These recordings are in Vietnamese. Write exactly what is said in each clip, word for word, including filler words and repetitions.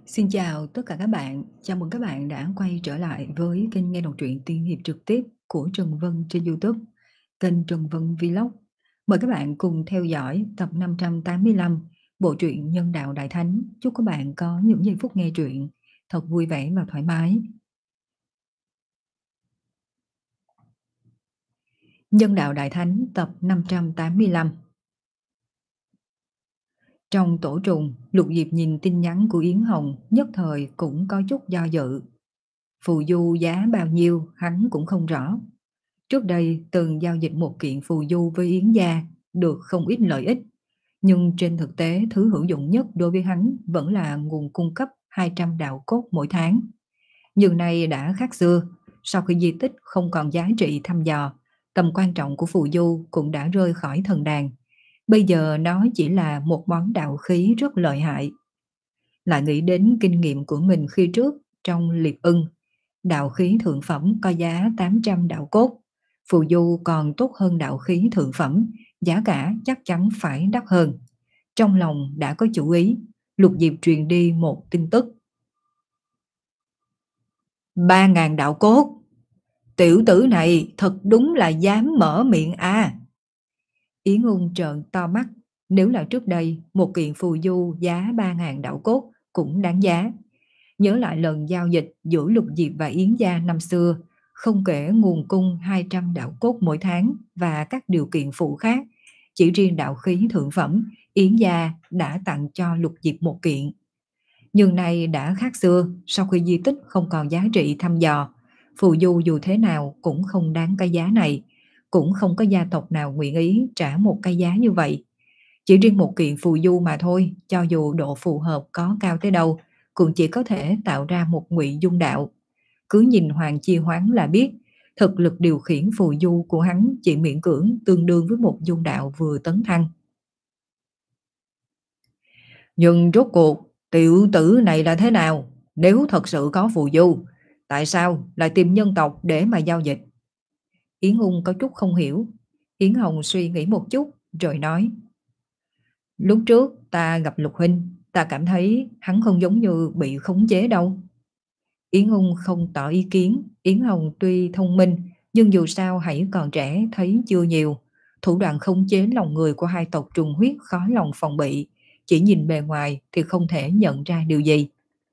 Xin chào tất cả các bạn, chào mừng các bạn đã quay trở lại với kênh nghe đọc truyện tiên hiệp trực tiếp của Trần Vân trên YouTube, kênh Trần Vân Vlog. Mời các bạn cùng theo dõi tập năm trăm tám mươi lăm bộ truyện Nhân đạo Đại Thánh. Chúc các bạn có những giây phút nghe truyện thật vui vẻ và thoải mái. Nhân đạo Đại Thánh tập năm trăm tám mươi lăm. Trong tổ trùng, Lục Diệp nhìn tin nhắn của Yến Hồng, nhất thời cũng có chút do dự. Phù du giá bao nhiêu hắn cũng không rõ. Trước đây từng giao dịch một kiện phù du với Yến gia, được không ít lợi ích. Nhưng trên thực tế thứ hữu dụng nhất đối với hắn vẫn là nguồn cung cấp hai trăm đạo cốt mỗi tháng. Nhưng nay đã khác xưa, sau khi di tích không còn giá trị thăm dò, tầm quan trọng của phù du cũng đã rơi khỏi thần đàn. Bây giờ nó chỉ là một món đạo khí rất lợi hại. Lại nghĩ đến kinh nghiệm của mình khi trước trong liệp ưng, đạo khí thượng phẩm có giá tám trăm đạo cốt, phù du còn tốt hơn đạo khí thượng phẩm, giá cả chắc chắn phải đắt hơn. Trong lòng đã có chủ ý, Lục Diệp truyền đi một tin tức. Ba ngàn đạo cốt, tiểu tử này thật đúng là dám mở miệng à. Yến Ung trợn to mắt, nếu là trước đây một kiện phù du giá ba ngàn đạo cốt cũng đáng giá. Nhớ lại lần giao dịch giữa Lục Diệp và Yến gia năm xưa, không kể nguồn cung hai trăm đạo cốt mỗi tháng và các điều kiện phụ khác, chỉ riêng đạo khí thượng phẩm, Yến gia đã tặng cho Lục Diệp một kiện. Nhưng nay đã khác xưa, sau khi di tích không còn giá trị thăm dò, phù du dù thế nào cũng không đáng cái giá này, cũng không có gia tộc nào nguyện ý trả một cái giá như vậy. Chỉ riêng một kiện phù du mà thôi, cho dù độ phù hợp có cao tới đâu, cũng chỉ có thể tạo ra một ngụy dung đạo. Cứ nhìn Hoàng Chi Hoán là biết, thực lực điều khiển phù du của hắn chỉ miễn cưỡng tương đương với một dung đạo vừa tấn thăng. Nhưng rốt cuộc, tiểu tử này là thế nào? Nếu thật sự có phù du, tại sao lại tìm nhân tộc để mà giao dịch? Yến Ung có chút không hiểu. Yến Hồng suy nghĩ một chút, rồi nói. Lúc trước ta gặp Lục Huynh, ta cảm thấy hắn không giống như bị khống chế đâu. Yến Ung không tỏ ý kiến. Yến Hồng tuy thông minh, nhưng dù sao hãy còn trẻ thấy chưa nhiều. Thủ đoạn khống chế lòng người của hai tộc trùng huyết khó lòng phòng bị. Chỉ nhìn bề ngoài thì không thể nhận ra điều gì.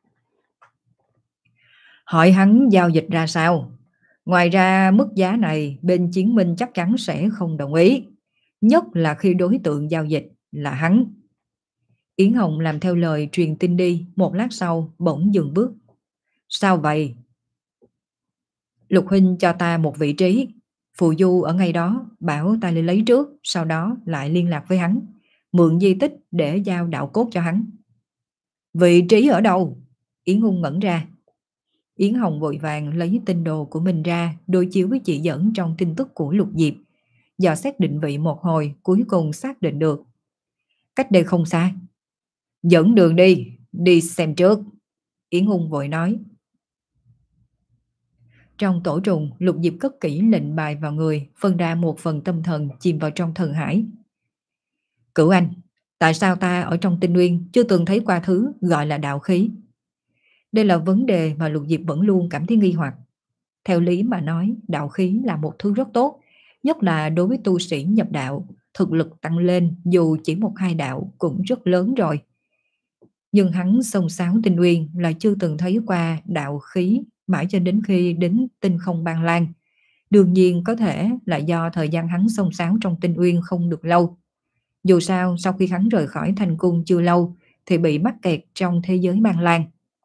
Hỏi hắn giao dịch ra sao? Ngoài ra mức giá này bên chiến minh chắc chắn sẽ không đồng ý. Nhất là khi đối tượng giao dịch là hắn. Yến Hồng làm theo lời truyền tin đi, một lát sau bỗng dừng bước. Sao vậy? Lục Huynh cho ta một vị trí, phù du ở ngay đó, bảo ta lên lấy trước, sau đó lại liên lạc với hắn, mượn di tích để giao đạo cốt cho hắn. Vị trí ở đâu? Yến Ung ngẩn ra. Yến Hồng vội vàng lấy tinh đồ của mình ra, đối chiếu với chỉ dẫn trong tin tức của Lục Diệp. Dò xét định vị một hồi, cuối cùng xác định được. Cách đây không xa. Dẫn đường đi, đi xem trước. Yến Ung vội nói. Trong tổ trùng, Lục Diệp cất kỹ lệnh bài vào người, phân ra một phần tâm thần chìm vào trong thần hải. Cửu Anh, tại sao ta ở trong tinh nguyên chưa từng thấy qua thứ gọi là đạo khí? Đây là vấn đề mà Lục Diệp vẫn luôn cảm thấy nghi hoặc. Theo lý mà nói, đạo khí là một thứ rất tốt, nhất là đối với tu sĩ nhập đạo, thực lực tăng lên dù chỉ một hai đạo cũng rất lớn rồi. Nhưng hắn xông xáo tinh uyên là chưa từng thấy qua đạo khí mãi cho đến khi đến tinh không Ban Lan. Đương nhiên có thể là do thời gian hắn xông xáo trong tinh uyên không được lâu. Dù sao, sau khi hắn rời khỏi thành cung chưa lâu thì bị mắc kẹt trong thế giới Ban Lan.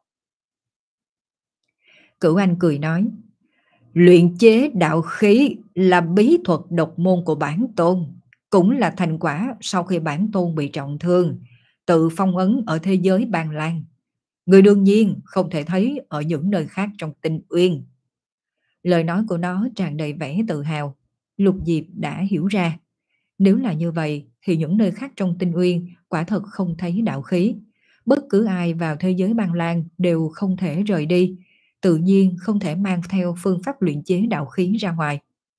Cửu Anh cười nói, luyện chế đạo khí là bí thuật độc môn của bản tôn, cũng là thành quả sau khi bản tôn bị trọng thương, tự phong ấn ở thế giới Ban Lan. Người đương nhiên không thể thấy ở những nơi khác trong tinh uyên. Lời nói của nó tràn đầy vẻ tự hào. Lục Diệp đã hiểu ra. Nếu là như vậy thì những nơi khác trong tinh uyên quả thật không thấy đạo khí. Bất cứ ai vào thế giới Ban Lan đều không thể rời đi, tự nhiên không thể mang theo phương pháp luyện chế đạo khí ra ngoài.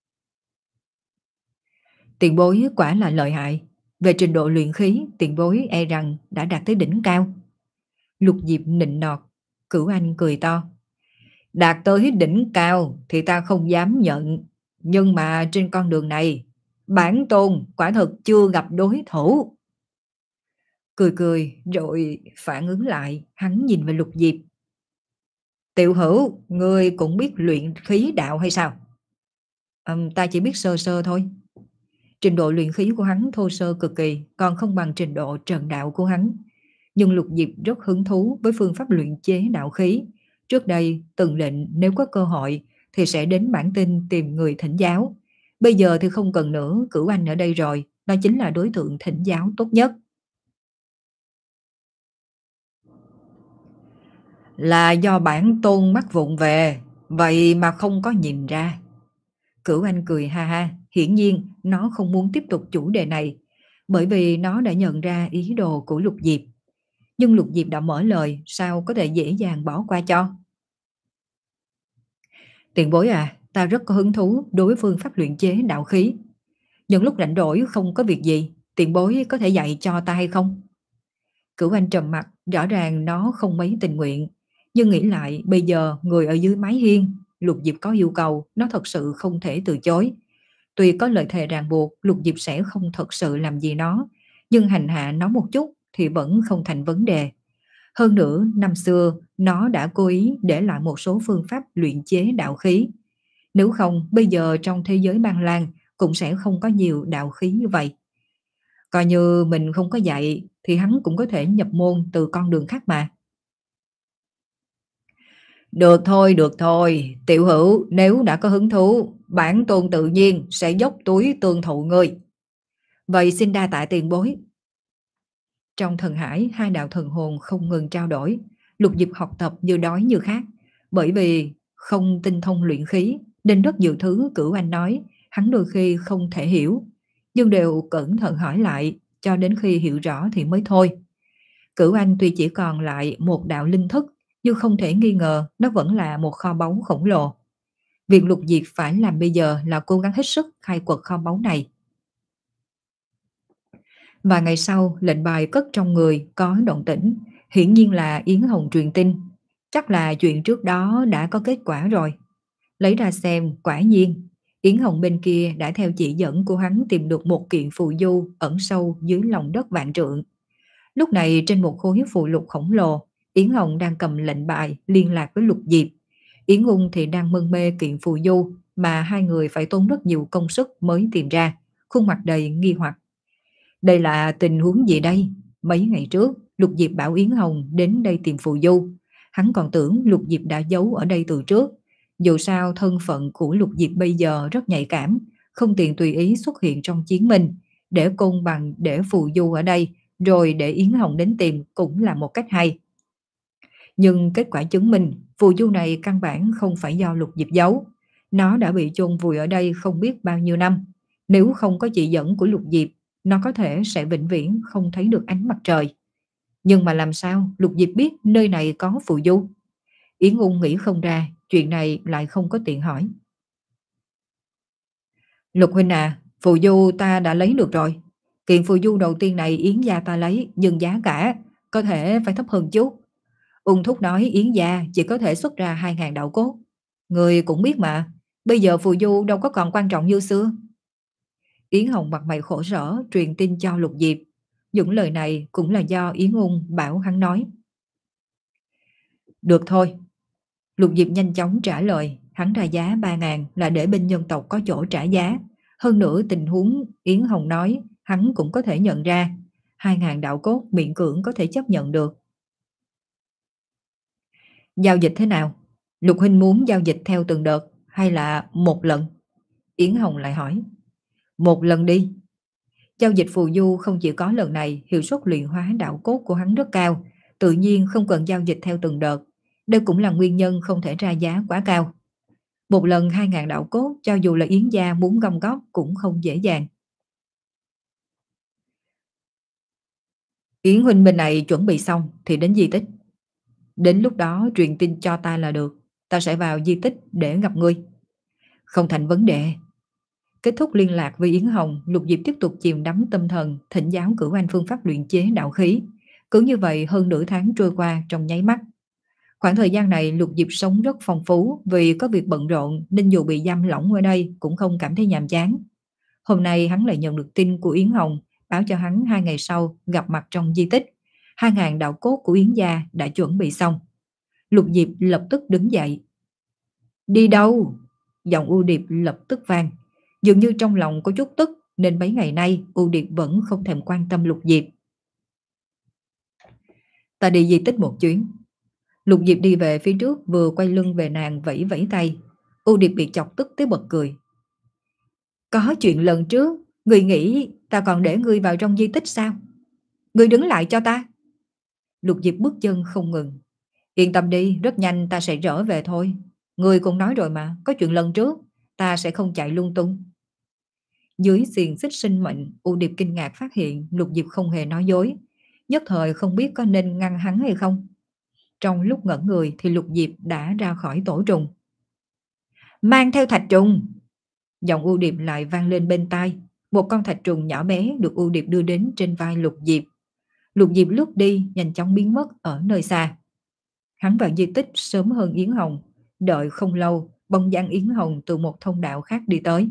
Tiền bối quả là lợi hại. Về trình độ luyện khí, tiền bối e rằng đã đạt tới đỉnh cao. Lục Diệp nịnh nọt. Cửu Anh cười to. Đạt tới đỉnh cao thì ta không dám nhận. Nhưng mà trên con đường này, bản tôn quả thực chưa gặp đối thủ. Cười cười rồi phản ứng lại, hắn nhìn về Lục Diệp. Tiểu hữu, ngươi cũng biết luyện khí đạo hay sao? Ừm, ta chỉ biết sơ sơ thôi. Trình độ luyện khí của hắn thô sơ cực kỳ, còn không bằng trình độ trần đạo của hắn. Nhưng Lục Diệp rất hứng thú với phương pháp luyện chế đạo khí. Trước đây, từng định nếu có cơ hội thì sẽ đến bản tinh tìm người thỉnh giáo. Bây giờ thì không cần nữa, Cửu Anh ở đây rồi, đó chính là đối tượng thỉnh giáo tốt nhất. Là do bản tôn mắc vụng về, vậy mà không có nhìn ra. Cửu Anh cười ha ha, hiển nhiên nó không muốn tiếp tục chủ đề này, bởi vì nó đã nhận ra ý đồ của Lục Diệp. Nhưng Lục Diệp đã mở lời, sao có thể dễ dàng bỏ qua cho. Tiền bối à, ta rất có hứng thú đối với phương pháp luyện chế đạo khí. Những lúc rảnh rỗi không có việc gì, tiền bối có thể dạy cho ta hay không? Cửu Anh trầm mặt, rõ ràng nó không mấy tình nguyện. Nhưng nghĩ lại bây giờ người ở dưới mái hiên, Lục Diệp có yêu cầu, nó thật sự không thể từ chối. Tuy có lời thề ràng buộc, Lục Diệp sẽ không thật sự làm gì nó, nhưng hành hạ nó một chút thì vẫn không thành vấn đề. Hơn nữa, năm xưa, nó đã cố ý để lại một số phương pháp luyện chế đạo khí. Nếu không, bây giờ trong thế giới Ban Lan cũng sẽ không có nhiều đạo khí như vậy. Coi như mình không có dạy, thì hắn cũng có thể nhập môn từ con đường khác mà. Được thôi, được thôi, tiểu hữu nếu đã có hứng thú, bản tôn tự nhiên sẽ dốc túi tương thụ ngươi. Vậy xin đa tạ tiền bối. Trong thần hải, hai đạo thần hồn không ngừng trao đổi. Lục Diệp học tập như đói như khát. Bởi vì không tinh thông luyện khí, nên rất nhiều thứ Cửu Anh nói, hắn đôi khi không thể hiểu. Nhưng đều cẩn thận hỏi lại, cho đến khi hiểu rõ thì mới thôi. Cửu Anh tuy chỉ còn lại một đạo linh thức, nhưng không thể nghi ngờ nó vẫn là một kho báu khổng lồ. Việc Lục Diệp phải làm bây giờ là cố gắng hết sức khai quật kho báu này. Vài ngày sau, lệnh bài cất trong người có động tĩnh, hiển nhiên là Yến Hồng truyền tin. Chắc là chuyện trước đó đã có kết quả rồi. Lấy ra xem, quả nhiên, Yến Hồng bên kia đã theo chỉ dẫn của hắn tìm được một kiện phù du ẩn sâu dưới lòng đất vạn trượng. Lúc này trên một khối phù lục khổng lồ, Yến Hồng đang cầm lệnh bài liên lạc với Lục Diệp. Yến Ung thì đang mân mê kiện phù du mà hai người phải tốn rất nhiều công sức mới tìm ra, khuôn mặt đầy nghi hoặc. Đây là tình huống gì đây? Mấy ngày trước, Lục Diệp bảo Yến Hồng đến đây tìm phù du. Hắn còn tưởng Lục Diệp đã giấu ở đây từ trước. Dù sao thân phận của Lục Diệp bây giờ rất nhạy cảm, không tiện tùy ý xuất hiện trong chiến minh. Để côn bằng để phù du ở đây, rồi để Yến Hồng đến tìm cũng là một cách hay. Nhưng kết quả chứng minh, phù du này căn bản không phải do Lục Diệp giấu. Nó đã bị chôn vùi ở đây không biết bao nhiêu năm. Nếu không có chỉ dẫn của Lục Diệp, nó có thể sẽ vĩnh viễn không thấy được ánh mặt trời. Nhưng mà làm sao Lục Diệp biết nơi này có phù du? Yến Ung nghĩ không ra, chuyện này lại không có tiện hỏi. Lục huynh à, phù du ta đã lấy được rồi. Kiện phù du đầu tiên này Yến gia ta lấy, nhưng giá cả có thể phải thấp hơn chút. Ung thúc nói Yến gia chỉ có thể xuất ra hai ngàn đạo cốt. Người cũng biết mà, bây giờ phù du đâu có còn quan trọng như xưa. Yến Hồng mặt mày khổ sở truyền tin cho Lục Diệp. Những lời này cũng là do Yến Ung bảo hắn nói. Được thôi. Lục Diệp nhanh chóng trả lời, hắn ra giá ba ngàn là để bên nhân tộc có chỗ trả giá. Hơn nữa tình huống Yến Hồng nói, hắn cũng có thể nhận ra. Hai ngàn đạo cốt miễn cưỡng có thể chấp nhận được. Giao dịch thế nào? Lục huynh muốn giao dịch theo từng đợt hay là một lần? Yến Hồng lại hỏi. Một lần đi. Giao dịch phù du không chỉ có lần này, hiệu suất luyện hóa đạo cốt của hắn rất cao, tự nhiên không cần giao dịch theo từng đợt. Đây cũng là nguyên nhân không thể ra giá quá cao. Một lần hai ngàn đạo cốt, cho dù là Yến gia muốn gom góp cũng không dễ dàng. Yến huynh bên này chuẩn bị xong thì đến di tích. Đến lúc đó truyền tin cho ta là được, ta sẽ vào di tích để gặp ngươi. Không thành vấn đề. Kết thúc liên lạc với Yến Hồng, Lục Diệp tiếp tục chìm đắm tâm thần, thỉnh giáo Cửu Anh phương pháp luyện chế đạo khí. Cứ như vậy hơn nửa tháng trôi qua trong nháy mắt. Khoảng thời gian này Lục Diệp sống rất phong phú vì có việc bận rộn nên dù bị giam lỏng ở đây cũng không cảm thấy nhàm chán. Hôm nay hắn lại nhận được tin của Yến Hồng báo cho hắn hai ngày sau gặp mặt trong di tích. Hai ngàn đạo cốt của Yến gia đã chuẩn bị xong. Lục Diệp lập tức đứng dậy. Đi đâu? Giọng U Điệp lập tức vang. Dường như trong lòng có chút tức nên mấy ngày nay U Điệp vẫn không thèm quan tâm Lục Diệp. Ta đi di tích một chuyến. Lục Diệp đi về phía trước vừa quay lưng về nàng vẫy vẫy tay. U Điệp bị chọc tức tới bật cười. Có chuyện lần trước, người nghĩ ta còn để ngươi vào trong di tích sao? Ngươi đứng lại cho ta. Lục Diệp bước chân không ngừng. Yên tâm đi, rất nhanh ta sẽ trở về thôi. Ngươi cũng nói rồi mà, có chuyện lần trước, ta sẽ không chạy lung tung. Dưới xiềng xích sinh mệnh, U Điệp kinh ngạc phát hiện Lục Diệp không hề nói dối. Nhất thời không biết có nên ngăn hắn hay không. Trong lúc ngẩn người thì Lục Diệp đã ra khỏi tổ trùng. Mang theo thạch trùng. Giọng U Điệp lại vang lên bên tai. Một con thạch trùng nhỏ bé được U Điệp đưa đến trên vai Lục Diệp. Lục Diệp lướt đi, nhanh chóng biến mất ở nơi xa. Hắn vào di tích sớm hơn Yến Hồng. Đợi không lâu, bóng dáng Yến Hồng từ một thông đạo khác đi tới.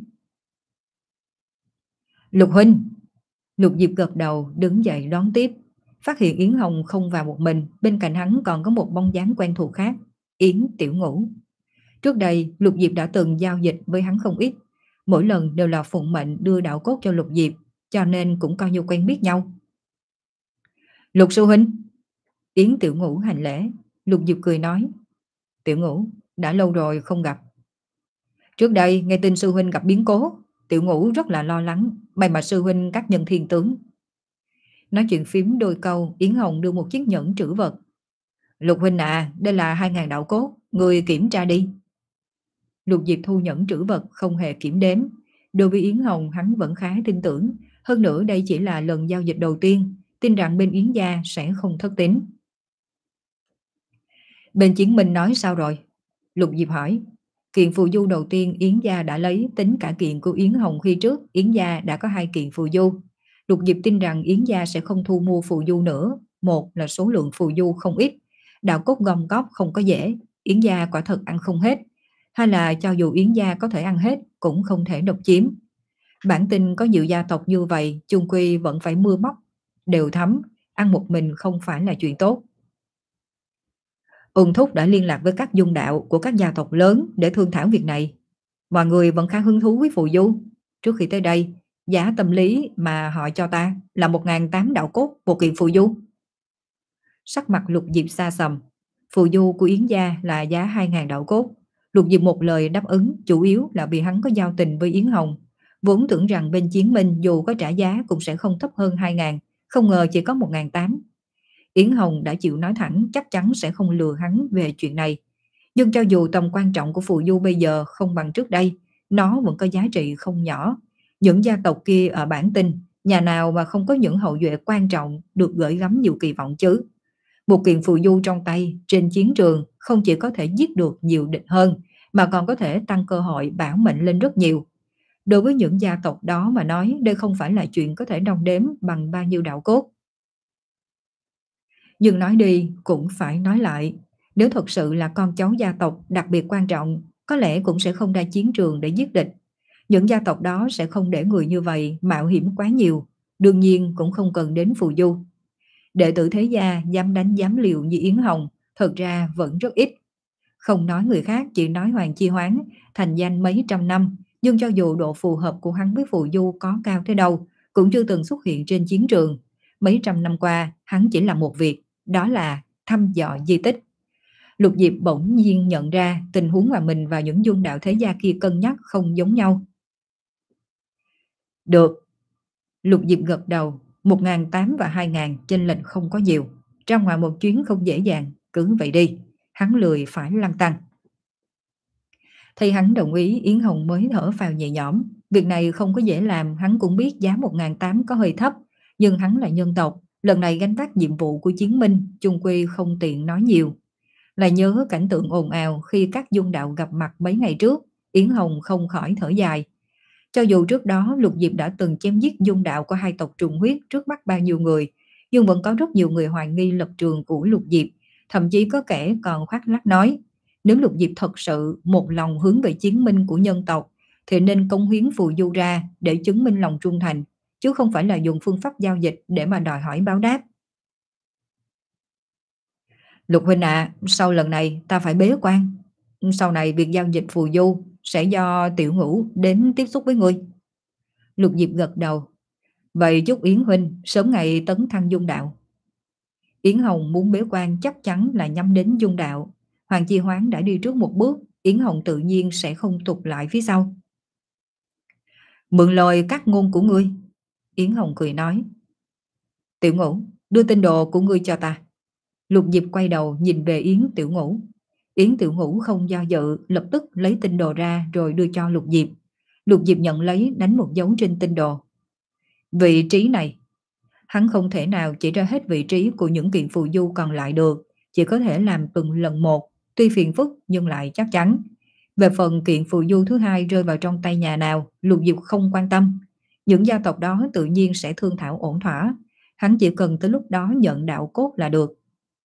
Lục huynh. Lục Diệp gật đầu đứng dậy đón tiếp. Phát hiện Yến Hồng không vào một mình, bên cạnh hắn còn có một bóng dáng quen thuộc khác, Yến Tiểu Ngũ. Trước đây Lục Diệp đã từng giao dịch với hắn không ít, mỗi lần đều là phụng mệnh đưa đạo cốt cho Lục Diệp, cho nên cũng coi như quen biết nhau. Lục sư huynh. Yến Tiểu Ngũ hành lễ. Lục Diệp cười nói, Tiểu Ngũ, đã lâu rồi không gặp. Trước đây nghe tin sư huynh gặp biến cố, Tiểu Ngũ rất là lo lắng, may mà sư huynh các nhân thiên tướng. Nói chuyện phím đôi câu, Yến Hồng đưa một chiếc nhẫn trữ vật. Lục huynh à, đây là hai ngàn đạo cốt, người kiểm tra đi. Lục Diệp thu nhẫn trữ vật không hề kiểm đếm. Đối với Yến Hồng hắn vẫn khá tin tưởng. Hơn nữa đây chỉ là lần giao dịch đầu tiên, tin rằng bên Yến gia sẽ không thất tín. Bên Chiến Minh nói sao rồi? Lục Diệp hỏi. Kiện phù du đầu tiên Yến gia đã lấy, tính cả kiện của Yến Hồng khi trước, Yến gia đã có hai kiện phù du. Lục Diệp tin rằng Yến gia sẽ không thu mua phù du nữa. Một là số lượng phù du không ít, đạo cốt gom góp không có dễ, Yến gia quả thật ăn không hết. Hay là cho dù Yến gia có thể ăn hết cũng không thể độc chiếm. Bản tin có nhiều gia tộc như vậy, chung quy vẫn phải mưa móc đều thấm, ăn một mình không phải là chuyện tốt. Ung Thúc đã liên lạc với các dung đạo của các gia tộc lớn để thương thảo việc này. Mọi người vẫn khá hứng thú với phù du. Trước khi tới đây, giá tâm lý mà họ cho ta là một nghìn tám đạo cốt một kiện phù du. Sắc mặt Lục Diệp xa sầm. Phù du của Yến gia là giá hai nghìn đạo cốt. Lục Diệp một lời đáp ứng, chủ yếu là vì hắn có giao tình với Yến Hồng. Vốn tưởng rằng bên Chiến Minh dù có trả giá cũng sẽ không thấp hơn hai nghìn, không ngờ chỉ có một nghìn tám trăm. Yến Hồng đã chịu nói thẳng chắc chắn sẽ không lừa hắn về chuyện này. Nhưng cho dù tầm quan trọng của phù du bây giờ không bằng trước đây, nó vẫn có giá trị không nhỏ. Những gia tộc kia ở bản tin, nhà nào mà không có những hậu duệ quan trọng được gửi gắm nhiều kỳ vọng chứ. Một kiện phù du trong tay trên chiến trường không chỉ có thể giết được nhiều địch hơn, mà còn có thể tăng cơ hội bảo mệnh lên rất nhiều. Đối với những gia tộc đó mà nói, đây không phải là chuyện có thể đong đếm bằng bao nhiêu đạo cốt. Nhưng nói đi cũng phải nói lại, nếu thật sự là con cháu gia tộc đặc biệt quan trọng, có lẽ cũng sẽ không ra chiến trường để giết địch. Những gia tộc đó sẽ không để người như vậy mạo hiểm quá nhiều, đương nhiên cũng không cần đến phù du. Đệ tử thế gia dám đánh dám liều như Yến Hồng thật ra vẫn rất ít. Không nói người khác, chỉ nói Hoàng Chi Hoán thành danh mấy trăm năm, nhưng cho dù độ phù hợp của hắn với phù du có cao thế đâu, cũng chưa từng xuất hiện trên chiến trường. Mấy trăm năm qua hắn chỉ làm một việc, đó là thăm dò di tích. Lục Diệp bỗng nhiên nhận ra tình huống mà mình và những dung đạo thế gia kia cân nhắc không giống nhau. Được. Lục Diệp gật đầu. Một nghìn tám trăm và hai nghìn chênh lệch không có nhiều. Ra ngoài một chuyến không dễ dàng, cứ vậy đi. Hắn lười phải lăn tăn. Thấy hắn đồng ý, Yến Hồng mới thở phào nhẹ nhõm. Việc này không có dễ làm, hắn cũng biết giá một nghìn tám trăm có hơi thấp, nhưng hắn là nhân tộc, lần này gánh vác nhiệm vụ của Chiến Minh, chung quy không tiện nói nhiều. Lại nhớ cảnh tượng ồn ào khi các dung đạo gặp mặt mấy ngày trước, Yến Hồng không khỏi thở dài. Cho dù trước đó Lục Diệp đã từng chém giết dung đạo của hai tộc trùng huyết trước mắt bao nhiêu người, nhưng vẫn có rất nhiều người hoài nghi lập trường của Lục Diệp, thậm chí có kẻ còn khoác lác nói, nếu Lục Diệp thật sự một lòng hướng về chiến minh của nhân tộc, thì nên cống hiến phù du ra để chứng minh lòng trung thành, chứ không phải là dùng phương pháp giao dịch để mà đòi hỏi báo đáp. Lục huynh à, sau lần này ta phải bế quan. Sau này việc giao dịch phù du sẽ do Tiểu Ngũ đến tiếp xúc với ngươi. Lục Diệp gật đầu. Vậy chúc Yến huynh sớm ngày tấn thăng dung đạo. Yến Hồng muốn bế quan chắc chắn là nhắm đến dung đạo. Hoàng Chi Hoán đã đi trước một bước, Yến Hồng tự nhiên sẽ không tụt lại phía sau. Mượn lời các ngôn của ngươi. Yến Hồng cười nói. Tiểu Ngũ, đưa tin đồ của ngươi cho ta. Lục Diệp quay đầu nhìn về Yến Tiểu Ngũ. Yến Tiểu Ngũ không do dự, lập tức lấy tin đồ ra rồi đưa cho Lục Diệp. Lục Diệp nhận lấy, đánh một dấu trên tin đồ. Vị trí này, hắn không thể nào chỉ ra hết vị trí của những kiện phù du còn lại được, chỉ có thể làm từng lần một, tuy phiền phức nhưng lại chắc chắn. Về phần kiện phù du thứ hai rơi vào trong tay nhà nào, Lục Diệp không quan tâm. Những gia tộc đó tự nhiên sẽ thương thảo ổn thỏa, hắn chỉ cần tới lúc đó nhận đạo cốt là được.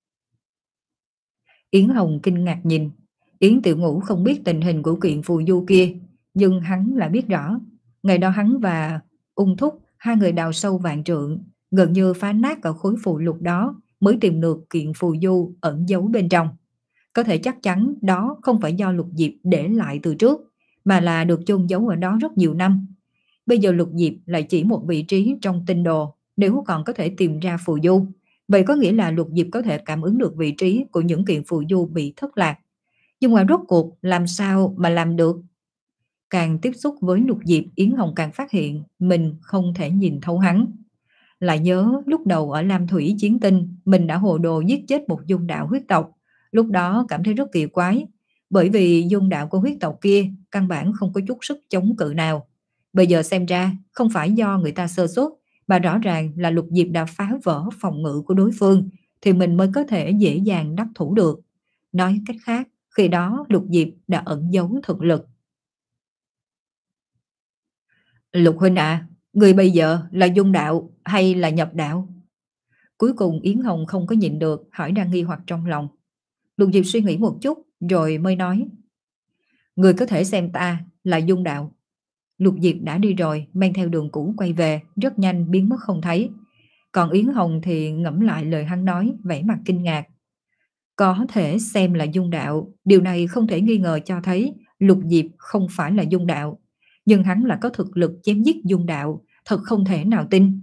Yến Hồng kinh ngạc nhìn, Yến Tiểu Ngũ không biết tình hình của kiện phù du kia, nhưng hắn lại biết rõ. Ngày đó hắn và Ung Thúc, hai người đào sâu vạn trượng, gần như phá nát ở khối phù lục đó mới tìm được kiện phù du ẩn giấu bên trong. Có thể chắc chắn đó không phải do Lục Diệp để lại từ trước, mà là được chôn giấu ở đó rất nhiều năm. Bây giờ Lục Diệp lại chỉ một vị trí trong tinh đồ, nếu còn có thể tìm ra phù du, vậy có nghĩa là Lục Diệp có thể cảm ứng được vị trí của những kiện phù du bị thất lạc. Nhưng mà rốt cuộc làm sao mà làm được? Càng tiếp xúc với Lục Diệp, Yến Hồng càng phát hiện mình không thể nhìn thấu hắn. Lại nhớ lúc đầu ở Lam Thủy Chiến Tinh, mình đã hồ đồ giết chết một dung đạo huyết tộc. Lúc đó cảm thấy rất kỳ quái, bởi vì dung đạo của huyết tộc kia căn bản không có chút sức chống cự nào. Bây giờ xem ra không phải do người ta sơ suất, mà rõ ràng là Lục Diệp đã phá vỡ phòng ngự của đối phương, thì mình mới có thể dễ dàng đắc thủ được. Nói cách khác, khi đó Lục Diệp đã ẩn giấu thực lực. Lục huynh ạ, à, người bây giờ là dung đạo hay là nhập đạo? Cuối cùng Yến Hồng không có nhịn được, hỏi đang nghi hoặc trong lòng. Lục Diệp suy nghĩ một chút rồi mới nói. Người có thể xem ta là dung đạo. Lục Diệp đã đi rồi, mang theo đường cũ quay về, rất nhanh biến mất không thấy. Còn Yến Hồng thì ngẫm lại lời hắn nói, vẻ mặt kinh ngạc. Có thể xem là dung đạo, điều này không thể nghi ngờ cho thấy Lục Diệp không phải là dung đạo. Nhưng hắn là có thực lực chém giết dung đạo, thật không thể nào tin.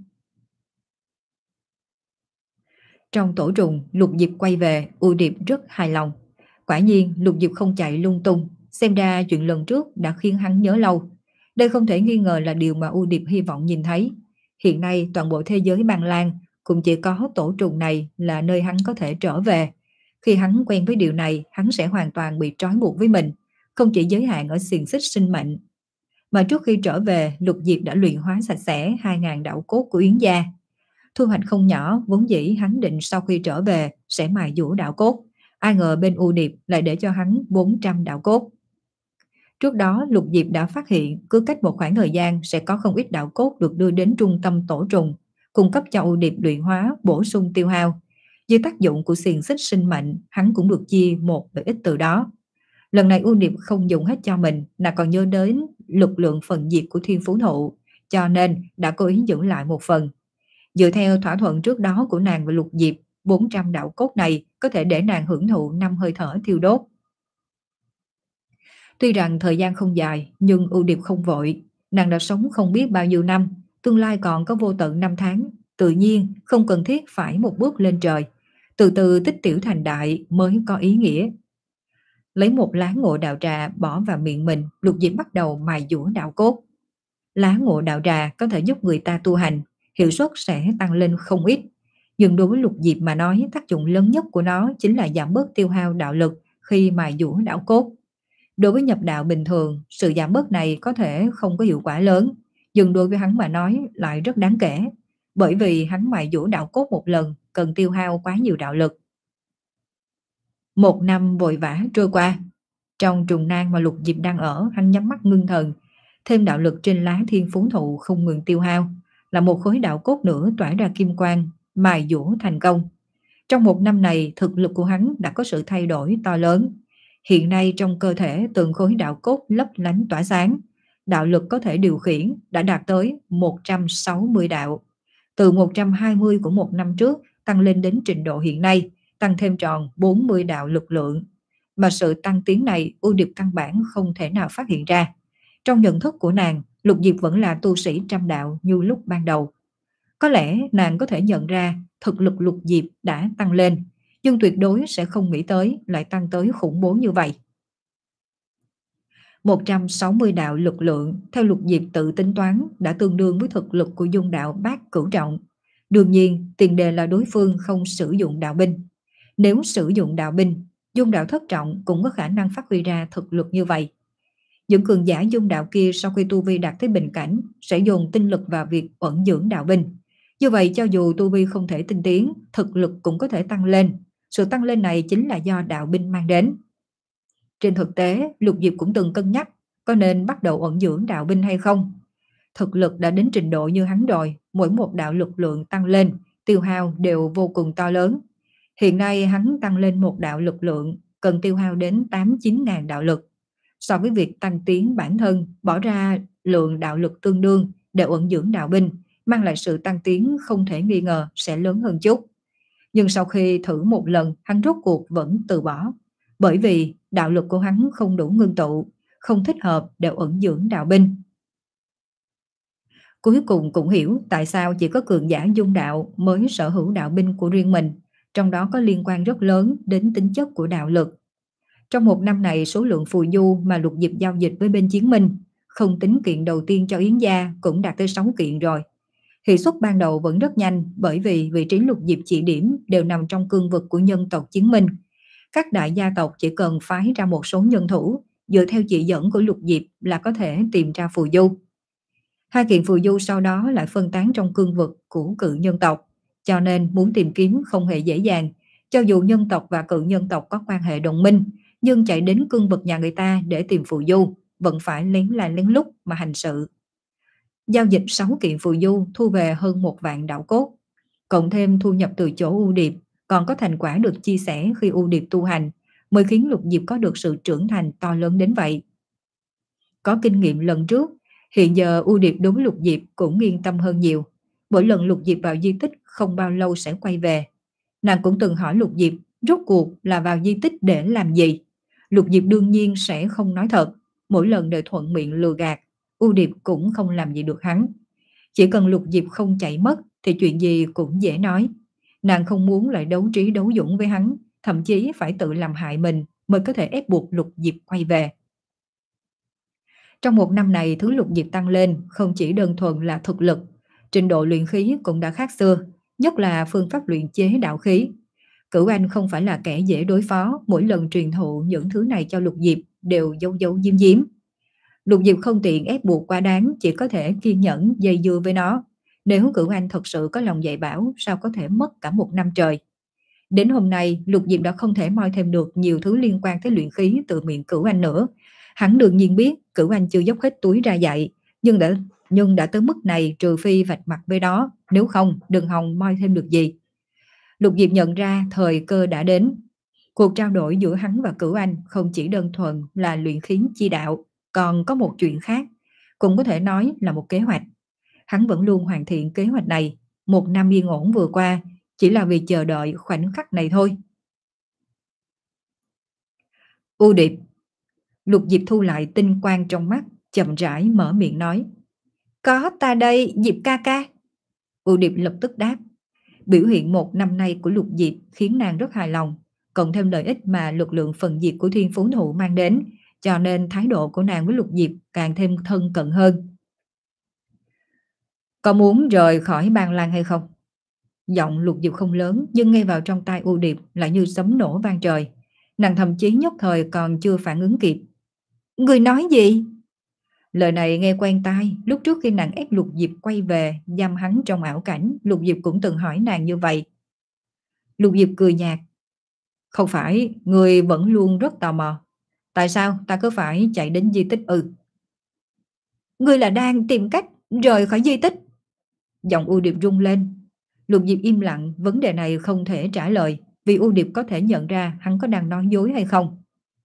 Trong tổ trùng, Lục Diệp quay về, U Điệp rất hài lòng. Quả nhiên Lục Diệp không chạy lung tung, xem ra chuyện lần trước đã khiến hắn nhớ lâu. Đây không thể nghi ngờ là điều mà U Điệp hy vọng nhìn thấy. Hiện nay toàn bộ thế giới Băng Lan cũng chỉ có tổ trùng này là nơi hắn có thể trở về. Khi hắn quen với điều này, hắn sẽ hoàn toàn bị trói buộc với mình, không chỉ giới hạn ở xiềng xích sinh mệnh. Mà trước khi trở về, Lục Diệp đã luyện hóa sạch sẽ hai nghìn đạo cốt của Yến gia. Thu hoạch không nhỏ, vốn dĩ hắn định sau khi trở về sẽ mài dũa đạo cốt. Ai ngờ bên U Điệp lại để cho hắn bốn trăm đạo cốt. Trước đó Lục Diệp đã phát hiện cứ cách một khoảng thời gian sẽ có không ít đạo cốt được đưa đến trung tâm tổ trùng, cung cấp cho U Điệp luyện hóa, bổ sung tiêu hao. Dưới tác dụng của xiềng xích sinh mệnh, hắn cũng được chia một lợi ích từ đó. Lần này U Điệp không dùng hết cho mình, là còn nhớ đến lực lượng phần diệt của Thiên Phú Thụ, cho nên đã cố ý giữ lại một phần. Dựa theo thỏa thuận trước đó của nàng và Lục Diệp, bốn trăm đạo cốt này có thể để nàng hưởng thụ năm hơi thở thiêu đốt. Tuy rằng thời gian không dài, nhưng U Điệp không vội. Nàng đã sống không biết bao nhiêu năm, tương lai còn có vô tận năm tháng, tự nhiên không cần thiết phải một bước lên trời. Từ từ tích tiểu thành đại mới có ý nghĩa. Lấy một lá ngộ đạo trà bỏ vào miệng mình, Lục Diệp bắt đầu mài dũa đạo cốt. Lá ngộ đạo trà có thể giúp người ta tu hành, hiệu suất sẽ tăng lên không ít. Nhưng đối với Lục Diệp mà nói, tác dụng lớn nhất của nó chính là giảm bớt tiêu hao đạo lực khi mài dũa đạo cốt. Đối với nhập đạo bình thường, sự giảm bớt này có thể không có hiệu quả lớn, nhưng đối với hắn mà nói lại rất đáng kể, bởi vì hắn mài dũa đạo cốt một lần cần tiêu hao quá nhiều đạo lực. Một năm vội vã trôi qua, trong trùng nang mà Lục Diệp đang ở, hắn nhắm mắt ngưng thần, thêm đạo lực trên lá Thiên Phú Thụ không ngừng tiêu hao, là một khối đạo cốt nữa tỏa ra kim quang, mài dũa thành công. Trong một năm này, thực lực của hắn đã có sự thay đổi to lớn. Hiện nay trong cơ thể từng khối đạo cốt lấp lánh tỏa sáng, đạo lực có thể điều khiển đã đạt tới một trăm sáu mươi đạo. Từ một trăm hai mươi của một năm trước tăng lên đến trình độ hiện nay, tăng thêm tròn bốn mươi đạo lực lượng. Mà sự tăng tiến này ưu điệp căn bản không thể nào phát hiện ra. Trong nhận thức của nàng, Lục Diệp vẫn là tu sĩ trăm đạo như lúc ban đầu. Có lẽ nàng có thể nhận ra thực lực Lục Diệp đã tăng lên, nhưng tuyệt đối sẽ không nghĩ tới lại tăng tới khủng bố như vậy. một trăm sáu mươi đạo lực lượng theo Lục Diệp tự tính toán đã tương đương với thực lực của dung đạo bát cửu trọng. Đương nhiên, tiền đề là đối phương không sử dụng đạo binh. Nếu sử dụng đạo binh, dung đạo thất trọng cũng có khả năng phát huy ra thực lực như vậy. Những cường giả dung đạo kia sau khi tu vi đạt tới bình cảnh sẽ dồn tinh lực vào việc ẩn dưỡng đạo binh. Như vậy cho dù tu vi không thể tinh tiến, thực lực cũng có thể tăng lên. Sự tăng lên này chính là do đạo binh mang đến. Trên thực tế, Lục Diệp cũng từng cân nhắc có nên bắt đầu ẩn dưỡng đạo binh hay không. Thực lực đã đến trình độ như hắn rồi, mỗi một đạo lực lượng tăng lên, tiêu hao đều vô cùng to lớn. Hiện nay hắn tăng lên một đạo lực lượng, cần tiêu hao đến tám chín ngàn đạo lực. So với việc tăng tiến bản thân, bỏ ra lượng đạo lực tương đương để ẩn dưỡng đạo binh, mang lại sự tăng tiến không thể nghi ngờ sẽ lớn hơn chút. Nhưng sau khi thử một lần, hắn rốt cuộc vẫn từ bỏ. Bởi vì đạo lực của hắn không đủ ngưng tụ, không thích hợp để ẩn dưỡng đạo binh. Cuối cùng cũng hiểu tại sao chỉ có cường giả dung đạo mới sở hữu đạo binh của riêng mình, trong đó có liên quan rất lớn đến tính chất của đạo lực. Trong một năm này, số lượng phù du mà Lục Diệp giao dịch với bên Chiến Minh, không tính kiện đầu tiên cho Yến gia, cũng đạt tới sáu kiện rồi. Hiệu suất ban đầu vẫn rất nhanh bởi vì vị trí Lục Diệp chỉ điểm đều nằm trong cương vực của nhân tộc Chiến Minh. Các đại gia tộc chỉ cần phái ra một số nhân thủ, dựa theo chỉ dẫn của Lục Diệp là có thể tìm ra phù du. Hai kiện phù du sau đó lại phân tán trong cương vực của cự nhân tộc, cho nên muốn tìm kiếm không hề dễ dàng. Cho dù nhân tộc và cự nhân tộc có quan hệ đồng minh, nhưng chạy đến cương vực nhà người ta để tìm phù du vẫn phải lén là lén lút mà hành sự. Giao dịch sáu kiện phù du thu về hơn một vạn đạo cốt, cộng thêm thu nhập từ chỗ ưu điệp, còn có thành quả được chia sẻ khi ưu điệp tu hành, mới khiến Lục Diệp có được sự trưởng thành to lớn đến vậy. Có kinh nghiệm lần trước, hiện giờ ưu điệp đối với Lục Diệp cũng yên tâm hơn nhiều. Mỗi lần Lục Diệp vào di tích không bao lâu sẽ quay về. Nàng cũng từng hỏi Lục Diệp rốt cuộc là vào di tích để làm gì. Lục Diệp đương nhiên sẽ không nói thật, mỗi lần đều thuận miệng lừa gạt. Ưu điệp cũng không làm gì được hắn. Chỉ cần Lục Diệp không chạy mất thì chuyện gì cũng dễ nói. Nàng không muốn lại đấu trí đấu dũng với hắn, thậm chí phải tự làm hại mình mới có thể ép buộc Lục Diệp quay về. Trong một năm này, thứ Lục Diệp tăng lên không chỉ đơn thuần là thực lực, trình độ luyện khí cũng đã khác xưa, nhất là phương pháp luyện chế đạo khí. Cửu Anh không phải là kẻ dễ đối phó, mỗi lần truyền thụ những thứ này cho Lục Diệp đều giấu giấu giếm giếm. Lục Diệp không tiện ép buộc quá đáng, chỉ có thể kiên nhẫn dây dưa với nó. Nếu Cửu Anh thật sự có lòng dạy bảo, sao có thể mất cả một năm trời. Đến hôm nay, Lục Diệp đã không thể moi thêm được nhiều thứ liên quan tới luyện khí từ miệng Cửu Anh nữa. Hắn đương nhiên biết Cửu Anh chưa dốc hết túi ra dạy, nhưng đã nhưng đã tới mức này trừ phi vạch mặt với đó, nếu không đừng hòng moi thêm được gì. Lục Diệp nhận ra thời cơ đã đến. Cuộc trao đổi giữa hắn và Cửu Anh không chỉ đơn thuần là luyện khí chi đạo, còn có một chuyện khác, cũng có thể nói là một kế hoạch. Hắn vẫn luôn hoàn thiện kế hoạch này, một năm yên ổn vừa qua, chỉ là vì chờ đợi khoảnh khắc này thôi. U Điệp. Lục Diệp thu lại tinh quang trong mắt, chậm rãi mở miệng nói. Có ta đây, Diệp ca ca. U Điệp lập tức đáp. Biểu hiện một năm nay của Lục Diệp khiến nàng rất hài lòng, cộng thêm lợi ích mà lực lượng phần diệt của Thiên Phú Thụ mang đến, cho nên thái độ của nàng với Lục Diệp càng thêm thân cận hơn. Có muốn rời khỏi Bàn Lan hay không? Giọng Lục Diệp không lớn, nhưng nghe vào trong tai U Điệp lại như sấm nổ vang trời. Nàng thậm chí nhất thời còn chưa phản ứng kịp. Người nói gì? Lời này nghe quen tai, lúc trước khi nàng ép Lục Diệp quay về giam hắn trong ảo cảnh, Lục Diệp cũng từng hỏi nàng như vậy. Lục Diệp cười nhạt. Không phải, người vẫn luôn rất tò mò. Tại sao ta cứ phải chạy đến di tích ư? Ngươi là đang tìm cách rời khỏi di tích. Giọng U Điệp rung lên. Lục Diệp im lặng, vấn đề này không thể trả lời, vì U Điệp có thể nhận ra hắn có đang nói dối hay không.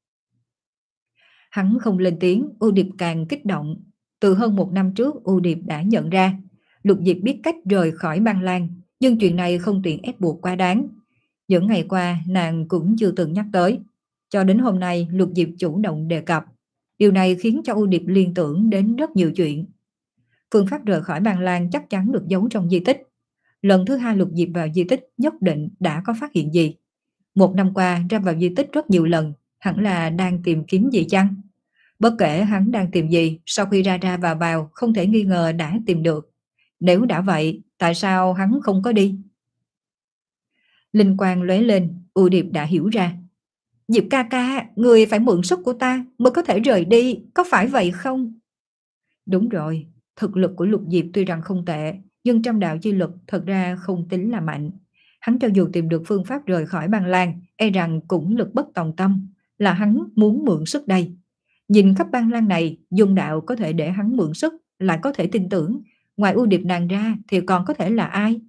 Hắn không lên tiếng, U Điệp càng kích động. Từ hơn một năm trước, U Điệp đã nhận ra Lục Diệp biết cách rời khỏi băng lan, nhưng chuyện này không tiện ép buộc quá đáng. Những ngày qua nàng cũng chưa từng nhắc tới, cho đến hôm nay Lục Diệp chủ động đề cập. Điều này khiến cho U Điệp liên tưởng đến rất nhiều chuyện. Phương pháp rời khỏi băng lan chắc chắn được giấu trong di tích. Lần thứ hai Lục Diệp vào di tích nhất định đã có phát hiện gì. Một năm qua ra vào di tích rất nhiều lần, hẳn là đang tìm kiếm gì chăng? Bất kể hắn đang tìm gì, sau khi ra ra vào vào không thể nghi ngờ đã tìm được. Nếu đã vậy, tại sao hắn không có đi? Linh quang lóe lên, U Điệp đã hiểu ra. Diệp ca ca, người phải mượn sức của ta mới có thể rời đi, có phải vậy không? Đúng rồi, thực lực của Lục Diệp tuy rằng không tệ, nhưng trong đạo chi lực thật ra không tính là mạnh. Hắn cho dù tìm được phương pháp rời khỏi băng lan, e rằng cũng lực bất tòng tâm, là hắn muốn mượn sức đây. Nhìn khắp băng lan này, dung đạo có thể để hắn mượn sức, lại có thể tin tưởng, ngoài U Điệp nàng ra thì còn có thể là ai?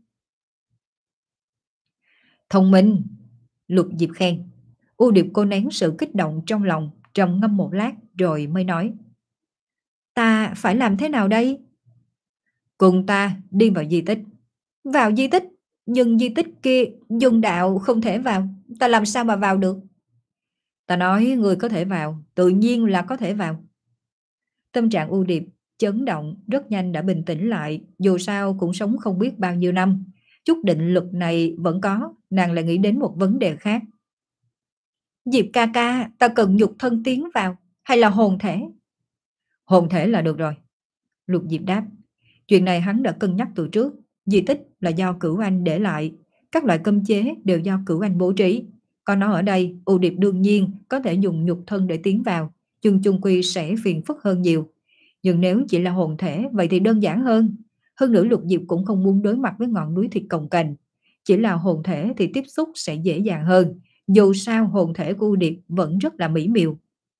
Thông minh, Lục Diệp khen. U Điệp cô nén sự kích động trong lòng, trầm ngâm một lát rồi mới nói. Ta phải làm thế nào đây? Cùng ta đi vào di tích. Vào di tích? Nhưng di tích kia dung đạo không thể vào, ta làm sao mà vào được? Ta nói người có thể vào, tự nhiên là có thể vào. Tâm trạng U Điệp chấn động rất nhanh đã bình tĩnh lại, dù sao cũng sống không biết bao nhiêu năm. Chút định lực này vẫn có, nàng lại nghĩ đến một vấn đề khác. Diệp ca ca, ta cần nhục thân tiến vào, hay là hồn thể? Hồn thể là được rồi. Lục Diệp đáp. Chuyện này hắn đã cân nhắc từ trước. Di tích là do Cửu Anh để lại, các loại cấm chế đều do Cửu Anh bố trí. Còn nó ở đây, U Điệp đương nhiên có thể dùng nhục thân để tiến vào, nhưng chung quy sẽ phiền phức hơn nhiều. Nhưng nếu chỉ là hồn thể, vậy thì đơn giản hơn. Hơn nữa Lục Diệp cũng không muốn đối mặt với ngọn núi thịt cồng kềnh. Chỉ là hồn thể thì tiếp xúc sẽ dễ dàng hơn. Dù sao hồn thể của U Điệp vẫn rất là mỹ miều.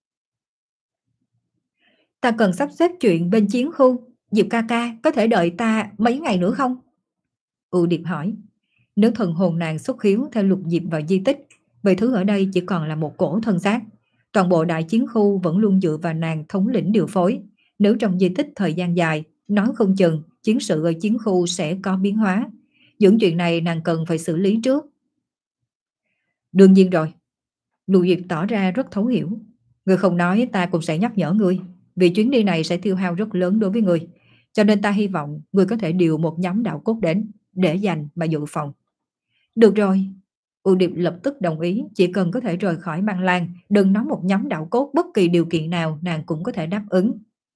Ta cần sắp xếp chuyện bên chiến khu. Diệp ca ca có thể đợi ta mấy ngày nữa không? U Điệp hỏi. Nếu thần hồn nàng xuất khiếu theo Lục Diệp vào di tích, vậy thứ ở đây chỉ còn là một cổ thân xác. Toàn bộ đại chiến khu vẫn luôn dựa vào nàng thống lĩnh điều phối. Nếu trong di tích thời gian dài, nói không chừng chiến sự ở chiến khu sẽ có biến hóa. Những chuyện này nàng cần phải xử lý trước. Đương nhiên rồi. Lục Diệp tỏ ra rất thấu hiểu. Người không nói ta cũng sẽ nhắc nhở ngươi, vì chuyến đi này sẽ tiêu hao rất lớn đối với người. Cho nên ta hy vọng người có thể điều một nhóm đạo cốt đến, để dành mà dự phòng. Được rồi. U Điệp lập tức đồng ý, chỉ cần có thể rời khỏi băng lan, đừng nói một nhóm đạo cốt, bất kỳ điều kiện nào nàng cũng có thể đáp ứng.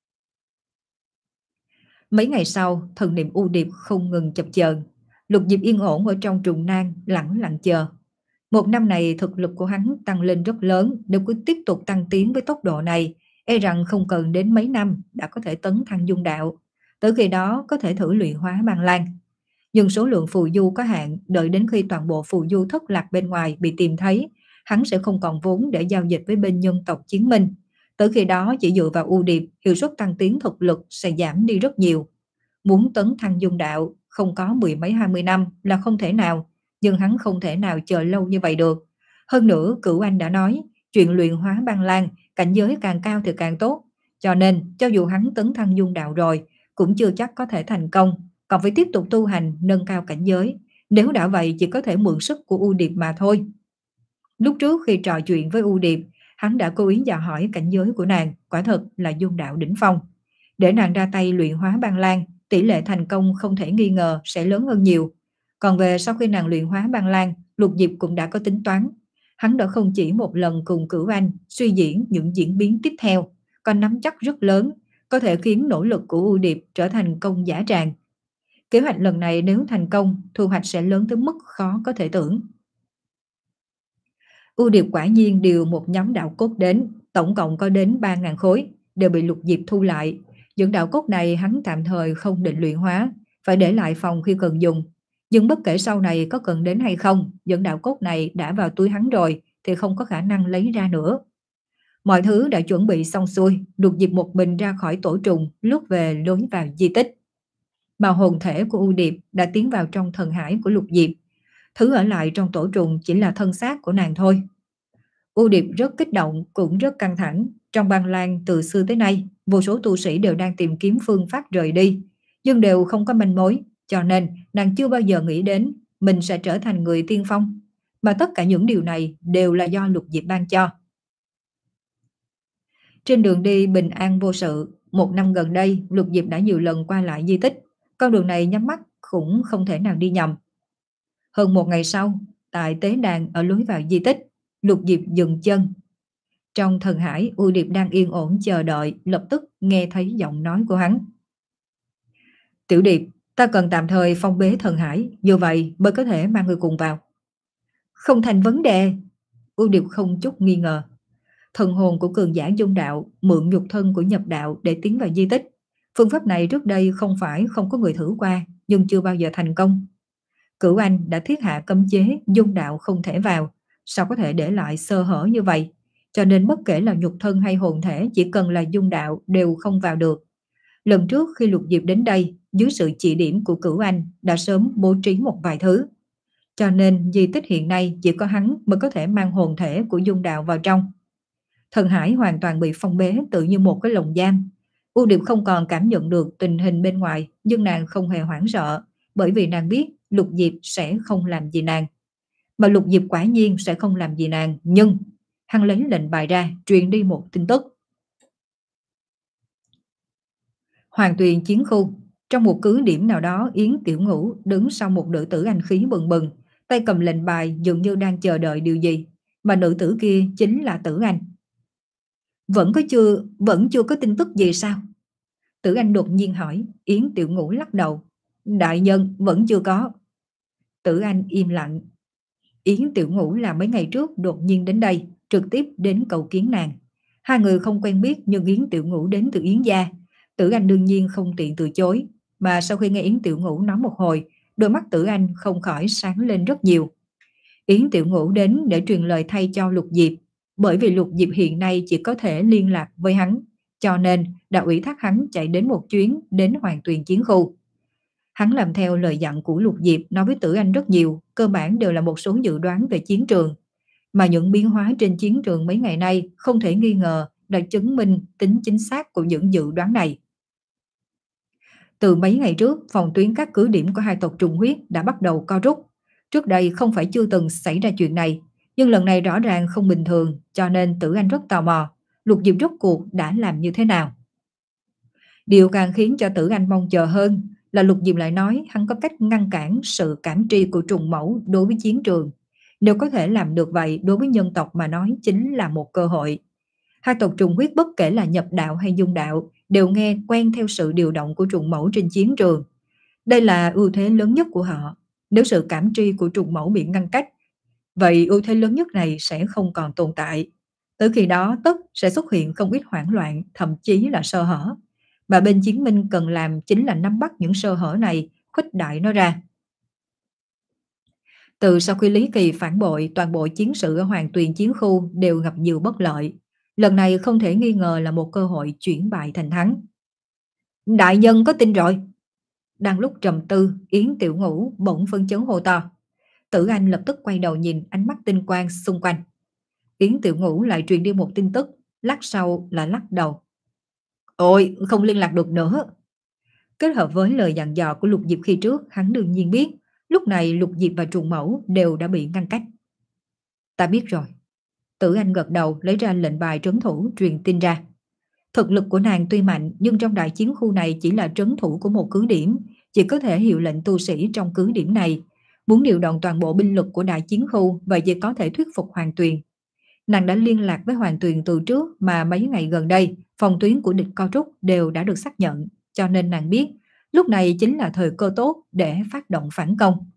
Mấy ngày sau, thần niệm U Điệp không ngừng chập chờn. Lục Diệp yên ổn ở trong trùng nang, lẳng lặng chờ. Một năm này thực lực của hắn tăng lên rất lớn, nếu cứ tiếp tục tăng tiến với tốc độ này, e rằng không cần đến mấy năm đã có thể tấn thăng dung đạo. Tới khi đó có thể thử luyện hóa băng lan. Nhưng số lượng phù du có hạn, đợi đến khi toàn bộ phù du thất lạc bên ngoài bị tìm thấy, hắn sẽ không còn vốn để giao dịch với bên nhân tộc Chiến Minh. Tới khi đó chỉ dựa vào U Điệp, hiệu suất tăng tiến thực lực sẽ giảm đi rất nhiều. Muốn tấn thăng dung đạo, không có mười mấy hai mươi năm là không thể nào, nhưng hắn không thể nào chờ lâu như vậy được. Hơn nữa, Cửu Anh đã nói, chuyện luyện hóa băng lan, cảnh giới càng cao thì càng tốt. Cho nên, cho dù hắn tấn thăng dung đạo rồi, cũng chưa chắc có thể thành công, còn phải tiếp tục tu hành, nâng cao cảnh giới. Nếu đã vậy chỉ có thể mượn sức của U Điệp mà thôi. Lúc trước khi trò chuyện với U Điệp, hắn đã cố ý dò hỏi cảnh giới của nàng, quả thật là dung đạo đỉnh phong. Để nàng ra tay luyện hóa băng lan, tỷ lệ thành công không thể nghi ngờ sẽ lớn hơn nhiều. Còn về sau khi nàng luyện hóa băng lan, Lục Diệp cũng đã có tính toán. Hắn đã không chỉ một lần cùng Cửu Anh suy diễn những diễn biến tiếp theo, còn nắm chắc rất lớn, có thể khiến nỗ lực của U Điệp trở thành công dã tràng. Kế hoạch lần này nếu thành công, thu hoạch sẽ lớn tới mức khó có thể tưởng. U Điệp quả nhiên điều một nhóm đạo cốt đến, tổng cộng có đến ba nghìn khối, đều bị Lục Diệp thu lại. Những đạo cốt này hắn tạm thời không định luyện hóa, phải để lại phòng khi cần dùng. Nhưng bất kể sau này có cần đến hay không, những đạo cốt này đã vào túi hắn rồi thì không có khả năng lấy ra nữa. Mọi thứ đã chuẩn bị xong xuôi, Lục Diệp một mình ra khỏi tổ trùng, lướt về lối vào di tích. mà hồn thể của U Điệp đã tiến vào trong thần hải của Lục Diệp. Thứ ở lại trong tổ trùng chỉ là thân xác của nàng thôi. U Điệp rất kích động, cũng rất căng thẳng. Trong băng lan từ xưa tới nay, vô số tu sĩ đều đang tìm kiếm phương pháp rời đi, nhưng đều không có manh mối, cho nên nàng chưa bao giờ nghĩ đến mình sẽ trở thành người tiên phong. Mà tất cả những điều này đều là do Lục Diệp ban cho. Trên đường đi bình an vô sự, một năm gần đây Lục Diệp đã nhiều lần qua lại di tích. Con đường này nhắm mắt cũng không thể nào đi nhầm. Hơn một ngày sau, tại tế đàn ở lối vào di tích, Lục Diệp dừng chân. Trong thần hải, U Điệp đang yên ổn chờ đợi, lập tức nghe thấy giọng nói của hắn. Tiểu Điệp, ta cần tạm thời phong bế thần hải, dù vậy mới có thể mang người cùng vào. Không thành vấn đề. U Điệp không chút nghi ngờ. Thần hồn của cường giả dung đạo mượn nhục thân của nhập đạo để tiến vào di tích. Phương pháp này trước đây không phải không có người thử qua, nhưng chưa bao giờ thành công. Cửu Anh đã thiết hạ cấm chế dung đạo không thể vào, sao có thể để lại sơ hở như vậy? Cho nên bất kể là nhục thân hay hồn thể, chỉ cần là dung đạo đều không vào được. Lần trước khi Lục Diệp đến đây, dưới sự chỉ điểm của Cửu Anh đã sớm bố trí một vài thứ. Cho nên di tích hiện nay chỉ có hắn mới có thể mang hồn thể của dung đạo vào trong. Thần hải hoàn toàn bị phong bế tự như một cái lồng giam. U Điệp không còn cảm nhận được tình hình bên ngoài, nhưng nàng không hề hoảng sợ, bởi vì nàng biết Lục Diệp sẽ không làm gì nàng. Mà Lục Diệp quả nhiên sẽ không làm gì nàng, nhưng hắn lấy lệnh bài ra, truyền đi một tin tức. Hoàng Tuyền chiến khu, trong một cứ điểm nào đó, Yến Tiểu Ngũ đứng sau một nữ tử anh khí bừng bừng, tay cầm lệnh bài dường như đang chờ đợi điều gì, mà nữ tử kia chính là Tử Anh. Vẫn có chưa, vẫn chưa có tin tức gì sao? Tử Anh đột nhiên hỏi. Yến Tiểu Ngũ lắc đầu. Đại nhân, vẫn chưa có. Tử Anh im lặng. Yến Tiểu Ngũ là mấy ngày trước đột nhiên đến đây, trực tiếp đến cầu kiến nàng. Hai người không quen biết, nhưng Yến Tiểu Ngũ đến từ Yến gia. Tử Anh đương nhiên không tiện từ chối, mà sau khi nghe Yến Tiểu Ngũ nói một hồi, đôi mắt Tử Anh không khỏi sáng lên rất nhiều. Yến Tiểu Ngũ đến để truyền lời thay cho Lục Diệp, bởi vì Lục Diệp hiện nay chỉ có thể liên lạc với hắn, cho nên đã ủy thác hắn chạy đến một chuyến đến Hoàng Tuyền chiến khu. Hắn làm theo lời dặn của Lục Diệp, nói với Tử Anh rất nhiều, cơ bản đều là một số dự đoán về chiến trường, mà những biến hóa trên chiến trường mấy ngày nay không thể nghi ngờ đã chứng minh tính chính xác của những dự đoán này. Từ mấy ngày trước, phòng tuyến các cứ điểm của hai tộc trùng huyết đã bắt đầu co rút. Trước đây không phải chưa từng xảy ra chuyện này, nhưng lần này rõ ràng không bình thường, cho nên Tử Anh rất tò mò, Lục Diệp rốt cuộc đã làm như thế nào. Điều càng khiến cho Tử Anh mong chờ hơn là Lục Diệp lại nói hắn có cách ngăn cản sự cảm tri của trùng mẫu đối với chiến trường. Nếu có thể làm được vậy, đối với nhân tộc mà nói chính là một cơ hội. Hai tộc trùng huyết bất kể là nhập đạo hay dung đạo đều nghe quen theo sự điều động của trùng mẫu trên chiến trường. Đây là ưu thế lớn nhất của họ. Nếu sự cảm tri của trùng mẫu bị ngăn cách, vậy ưu thế lớn nhất này sẽ không còn tồn tại. Tới khi đó tất sẽ xuất hiện không ít hoảng loạn, thậm chí là sơ hở. Và bên chiến minh cần làm chính là nắm bắt những sơ hở này, khuếch đại nó ra. Từ sau khi Lý Kỳ phản bội, toàn bộ chiến sự ở Hoàng Tuyền chiến khu đều gặp nhiều bất lợi. Lần này không thể nghi ngờ là một cơ hội chuyển bại thành thắng. Đại nhân có tin rồi. Đang lúc trầm tư, Yến Tiểu Ngũ bỗng phân chấn hô to. Tử Anh lập tức quay đầu nhìn, ánh mắt tinh quang xung quanh. Yến Tiểu Ngũ lại truyền đi một tin tức, lát sau là lắc đầu. Ôi, không liên lạc được nữa. Kết hợp với lời dặn dò của Lục Diệp khi trước, hắn đương nhiên biết, lúc này Lục Diệp và trùng mẫu đều đã bị ngăn cách. Ta biết rồi. Tử Anh gật đầu, lấy ra lệnh bài trấn thủ truyền tin ra. Thực lực của nàng tuy mạnh, nhưng trong đại chiến khu này chỉ là trấn thủ của một cứ điểm, chỉ có thể hiệu lệnh tu sĩ trong cứ điểm này. Muốn điều động toàn bộ binh lực của đại chiến khu, vậy chỉ có thể thuyết phục Hoàng Tuyền. Nàng đã liên lạc với Hoàng Tuyền từ trước, mà mấy ngày gần đây phòng tuyến của địch co rút đều đã được xác nhận, cho nên nàng biết lúc này chính là thời cơ tốt để phát động phản công.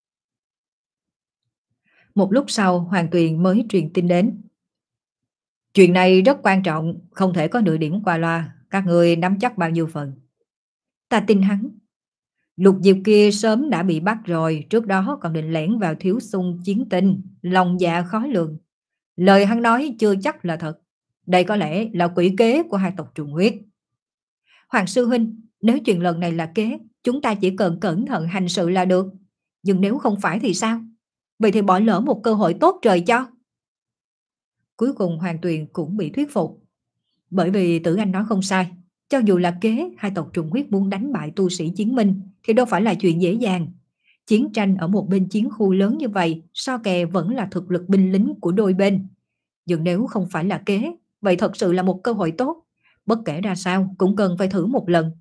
Một lúc sau Hoàng Tuyền mới truyền tin đến. Chuyện này rất quan trọng, không thể có nửa điểm qua loa, các người nắm chắc bao nhiêu phần? Ta tin hắn. Lục Diệp kia sớm đã bị bắt rồi, trước đó còn định lẻn vào Thiếu Xung chiến tinh, lòng dạ khó lường. Lời hắn nói chưa chắc là thật, đây có lẽ là quỷ kế của hai tộc trùng huyết. Hoàng sư huynh, Nếu chuyện lần này là kế, chúng ta chỉ cần cẩn thận hành sự là được. Nhưng nếu không phải thì sao? Vậy thì bỏ lỡ một cơ hội tốt trời cho. Cuối cùng Hoàng Tuyền cũng bị thuyết phục. Bởi vì Tử Anh nói không sai. Cho dù là kế hai tộc trùng huyết muốn đánh bại tu sĩ chiến minh thì đâu phải là chuyện dễ dàng. Chiến tranh ở một bên chiến khu lớn như vậy, so kè vẫn là thực lực binh lính của đôi bên. Nhưng nếu không phải là kế, vậy thật sự là một cơ hội tốt. Bất kể ra sao cũng cần phải thử một lần.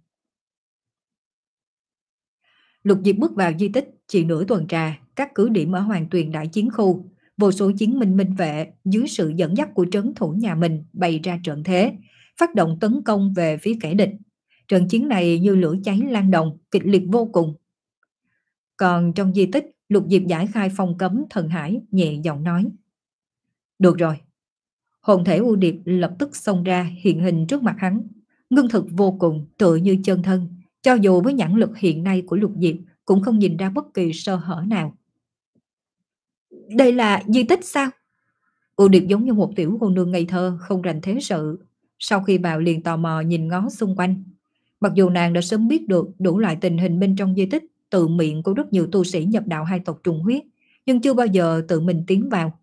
Lục Diệp bước vào di tích chỉ nửa tuần trà, các cứ điểm ở Hoàng Tuyền đại chiến khu, vô số chiến minh minh vệ dưới sự dẫn dắt của trấn thủ nhà mình bày ra trận thế, phát động tấn công về phía kẻ địch. Trận chiến này như lửa cháy lan đồng, kịch liệt vô cùng. Còn trong di tích, Lục Diệp giải khai phong cấm thần hải, nhẹ giọng nói. Được rồi. Hồn thể U Điệp lập tức xông ra hiện hình trước mặt hắn, ngưng thực vô cùng, tựa như chân thân. Cho dù với nhãn lực hiện nay của Lục Diệp cũng không nhìn ra bất kỳ sơ hở nào. Đây là di tích sao? U Điệp giống như một tiểu cô nương ngây thơ, không rành thế sự. Sau khi vào liền tò mò nhìn ngó xung quanh. Mặc dù nàng đã sớm biết được đủ loại tình hình bên trong di tích, từ miệng của rất nhiều tu sĩ nhập đạo hai tộc trùng huyết, nhưng chưa bao giờ tự mình tiến vào.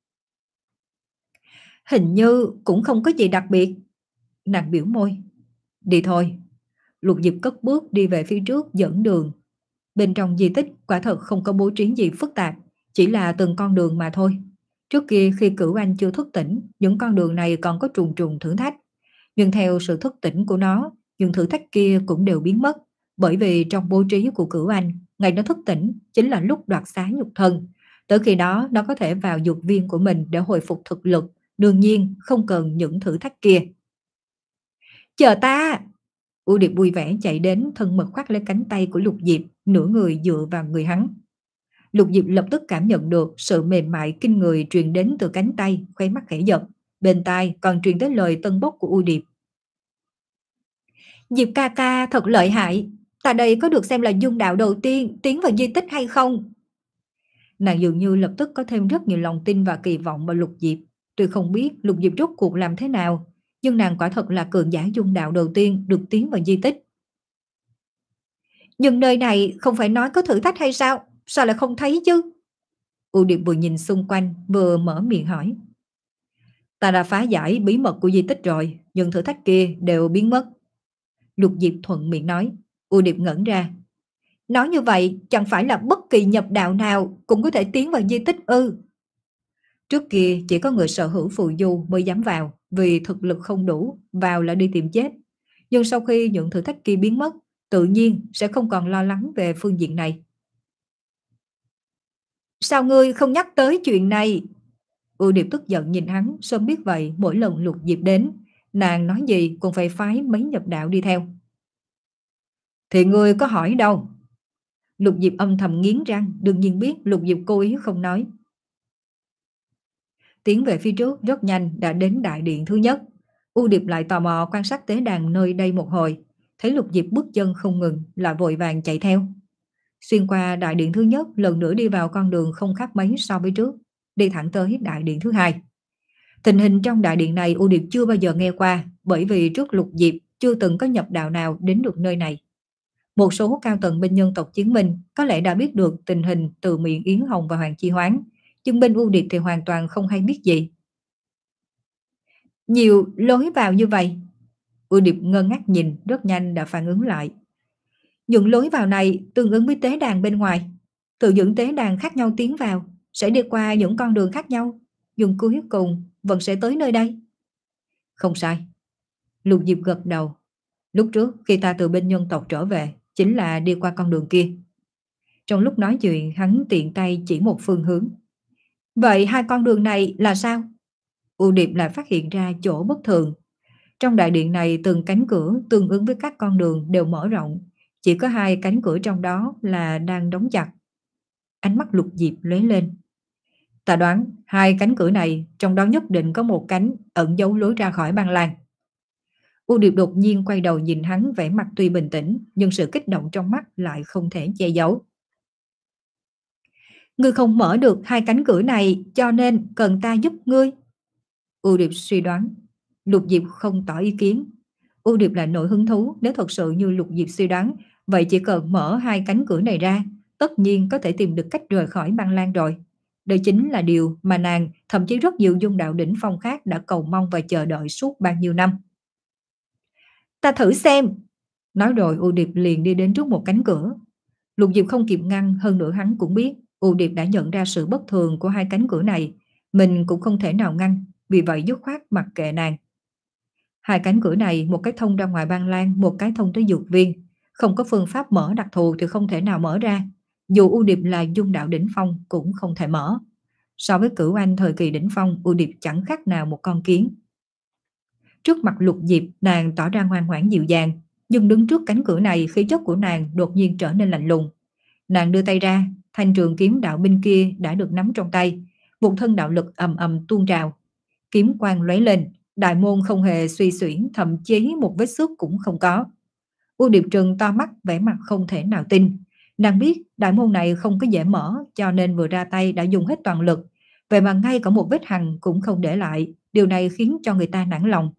Hình như cũng không có gì đặc biệt. Nàng biểu môi. Đi thôi. Lục Diệp cất bước đi về phía trước dẫn đường. Bên trong di tích quả thật không có bố trí gì phức tạp, chỉ là từng con đường mà thôi. Trước kia khi Cửu Anh chưa thức tỉnh, những con đường này còn có trùng trùng thử thách. Nhưng theo sự thức tỉnh của nó, những thử thách kia cũng đều biến mất. Bởi vì trong bố trí của Cửu Anh, ngày nó thức tỉnh chính là lúc đoạt xá nhục thân. Tới khi đó nó có thể vào dược viên của mình để hồi phục thực lực. Đương nhiên không cần những thử thách kia. Chờ ta! U Điệp vui vẻ chạy đến, thân mật khoác lấy cánh tay của Lục Diệp, nửa người dựa vào người hắn. Lục Diệp lập tức cảm nhận được sự mềm mại kinh người truyền đến từ cánh tay, khóe mắt khẽ giật. Bên tai còn truyền tới lời tân bốc của U Điệp. Diệp ca ca thật lợi hại, ta đây có được xem là dung đạo đầu tiên tiến vào di tích hay không? Nàng dường như lập tức có thêm rất nhiều lòng tin và kỳ vọng vào Lục Diệp. Tuy không biết Lục Diệp rốt cuộc làm thế nào, nhưng nàng quả thật là cường giả dung đạo đầu tiên được tiến vào di tích. Nhưng nơi này không phải nói có thử thách hay sao? Sao lại không thấy chứ? U Điệp vừa nhìn xung quanh vừa mở miệng hỏi. Ta đã phá giải bí mật của di tích rồi, nhưng thử thách kia đều biến mất. Lục Diệp thuận miệng nói. U Điệp ngẩn ra. Nói như vậy chẳng phải là bất kỳ nhập đạo nào cũng có thể tiến vào di tích ư? Trước kia chỉ có người sở hữu phù du mới dám vào, vì thực lực không đủ, vào là đi tìm chết. Nhưng sau khi những thử thách kia biến mất, tự nhiên sẽ không còn lo lắng về phương diện này. Sao ngươi không nhắc tới chuyện này? U Điệp tức giận nhìn hắn, sớm biết vậy mỗi lần Lục Diệp đến, nàng nói gì cũng phải phái mấy nhập đạo đi theo. Thì ngươi có hỏi đâu? Lục Diệp âm thầm nghiến răng, đương nhiên biết Lục Diệp cố ý không nói. Tiến về phía trước rất nhanh đã đến đại điện thứ nhất. U Điệp lại tò mò quan sát tế đàn nơi đây một hồi, thấy Lục Diệp bước chân không ngừng, lại vội vàng chạy theo. Xuyên qua đại điện thứ nhất, lần nữa đi vào con đường không khác mấy so với trước, đi thẳng tới đại điện thứ hai. Tình hình trong đại điện này U Điệp chưa bao giờ nghe qua, bởi vì trước Lục Diệp chưa từng có nhập đạo nào đến được nơi này. Một số cao tầng bên nhân tộc Chiến Minh có lẽ đã biết được tình hình từ miệng Yến Hồng và Hoàng Chi Hoán, nhưng bên U Điệp thì hoàn toàn không hay biết gì. Nhiều lối vào như vậy. U Điệp ngơ ngác nhìn, rất nhanh đã phản ứng lại. Những lối vào này tương ứng với tế đàn bên ngoài. Từ những tế đàn khác nhau tiến vào, sẽ đi qua những con đường khác nhau, nhưng cuối cùng vẫn sẽ tới nơi đây. Không sai. Lục Diệp gật đầu. Lúc trước khi ta từ bên nhân tộc trở về, chính là đi qua con đường kia. Trong lúc nói chuyện, hắn tiện tay chỉ một phương hướng. Vậy hai con đường này là sao? U Điệp lại phát hiện ra chỗ bất thường. Trong đại điện này từng cánh cửa tương ứng với các con đường đều mở rộng, chỉ có hai cánh cửa trong đó là đang đóng chặt. Ánh mắt Lục Diệp lóe lên. Ta đoán hai cánh cửa này trong đó nhất định có một cánh ẩn giấu lối ra khỏi băng lan. U Điệp đột nhiên quay đầu nhìn hắn, vẻ mặt tuy bình tĩnh nhưng sự kích động trong mắt lại không thể che giấu. Ngươi không mở được hai cánh cửa này cho nên cần ta giúp ngươi. U Điệp suy đoán. Lục Diệp không tỏ ý kiến. U Điệp lại nổi hứng thú, nếu thật sự như Lục Diệp suy đoán, vậy chỉ cần mở hai cánh cửa này ra, tất nhiên có thể tìm được cách rời khỏi băng lan rồi. Đây chính là điều mà nàng, thậm chí rất nhiều dung đạo đỉnh phong khác đã cầu mong và chờ đợi suốt bao nhiêu năm. Ta thử xem. Nói rồi U Điệp liền đi đến trước một cánh cửa. Lục Diệp không kịp ngăn, hơn nữa hắn cũng biết U Điệp đã nhận ra sự bất thường của hai cánh cửa này, mình cũng không thể nào ngăn, vì vậy dứt khoát mặc kệ nàng. Hai cánh cửa này, một cái thông ra ngoài băng lan, một cái thông tới dược viên, không có phương pháp mở đặc thù thì không thể nào mở ra. Dù U Điệp là dung đạo đỉnh phong cũng không thể mở. So với Cửu Anh thời kỳ đỉnh phong, U Điệp chẳng khác nào một con kiến. Trước mặt Lục Diệp, nàng tỏ ra ngoan ngoãn dịu dàng, nhưng đứng trước cánh cửa này, khí chất của nàng đột nhiên trở nên lạnh lùng. Nàng đưa tay ra, thanh trường kiếm đạo binh kia đã được nắm trong tay, một thân đạo lực ầm ầm tuôn trào. Kiếm quang lóe lên, đại môn không hề suy xuyển, thậm chí một vết xước cũng không có. U Điệp trừng to mắt, vẻ mặt không thể nào tin. Nàng biết đại môn này không có dễ mở, cho nên vừa ra tay đã dùng hết toàn lực, vậy mà ngay cả một vết hằn cũng không để lại, điều này khiến cho người ta nản lòng.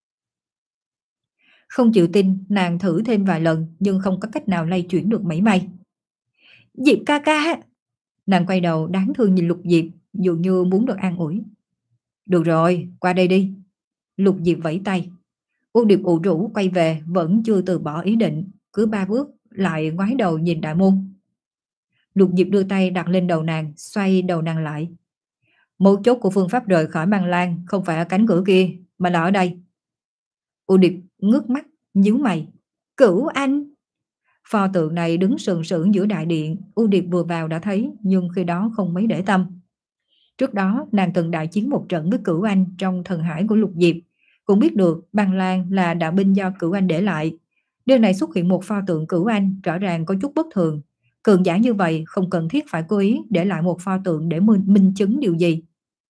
Không chịu tin, nàng thử thêm vài lần nhưng không có cách nào lay chuyển được mảy may. Diệp ca ca! Nàng quay đầu đáng thương nhìn Lục Diệp, dường như muốn được an ủi. Được rồi, qua đây đi. Lục Diệp vẫy tay. U Điệp ủ rũ quay về, vẫn chưa từ bỏ ý định, cứ ba bước lại ngoái đầu nhìn đại môn. Lục Diệp đưa tay đặt lên đầu nàng, xoay đầu nàng lại. Mấu chốt của phương pháp rời khỏi băng lan không phải ở cánh cửa kia, mà là ở đây. U Điệp ngước mắt, nhíu mày. Cửu Anh! Pho tượng này đứng sừng sững giữa đại điện, U Điệp vừa vào đã thấy, nhưng khi đó không mấy để tâm. Trước đó, nàng từng đại chiến một trận với Cửu Anh trong thần hải của Lục Diệp, cũng biết được băng lan là đạo binh do Cửu Anh để lại. Điều này xuất hiện một pho tượng Cửu Anh rõ ràng có chút bất thường. Cường giả như vậy không cần thiết phải cố ý để lại một pho tượng để minh, minh chứng điều gì.